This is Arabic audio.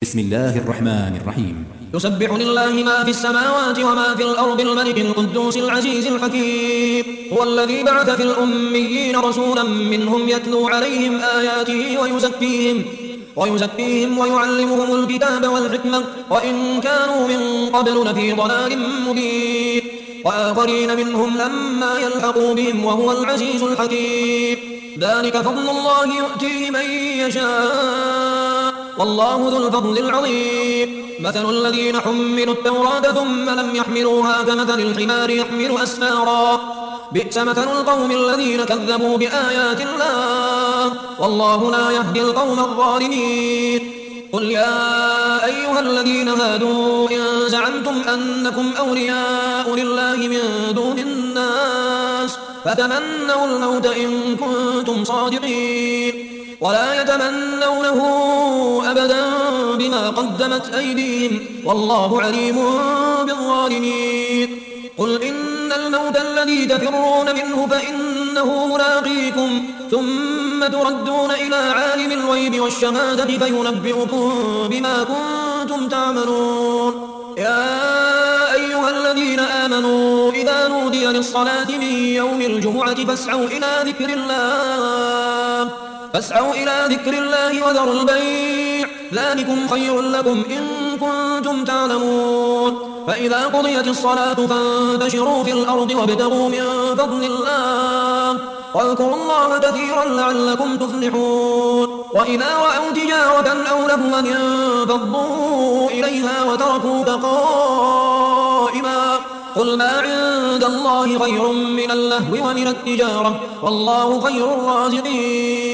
بسم الله الرحمن الرحيم. يسبح لله ما في السماوات وما في الأرض الملك القدوس العزيز الحكيم. هو الذي بعث في الأميين رسولا منهم يتلو عليهم آياته ويزكيهم ويعلمهم الكتاب والحكمة وإن كانوا من قبل لفي ضلال مبين وآخرين منهم لما يلحقوا بهم وهو العزيز الحكيم. ذلك فضل الله يؤتيه من يشاء والله ذو الفضل العظيم. مثل الذين حملوا التوراة ثم لم يحملوها كمثل الحمار يحمل أسفارا بئس مثل القوم الذين كذبوا بآيات الله والله لا يهدي القوم الظالمين. قل يا أيها الذين هادوا إن زعمتم أنكم أولياء لله من دون الناس فتمنوا الموت إن كنتم صادقين ولا يتمنونه أبدا بما قدمت أيديهم والله عليم بالظالمين. قل إن الموت الذي تفرون منه فإنه ملاقيكم ثم تردون إلى عالم الغيب والشهادة فينبئكم بما كنتم تعملون. يا أيها الذين آمنوا إذا نودي للصلاة من يوم الجمعة فاسعوا إلى ذكر الله وذروا البيع ذلكم خير لكم إن كنتم تعلمون. فإذا قضيت الصلاة فانتشروا في الأرض وابتغوا من فضل الله واذكروا الله كثيرا لعلكم تفلحون. وإذا رأوا تجارة أو لهوا انفضوا إليها وتركوك قائما قل ما عند الله خير من اللهو ومن التجارة والله خير الرازقين.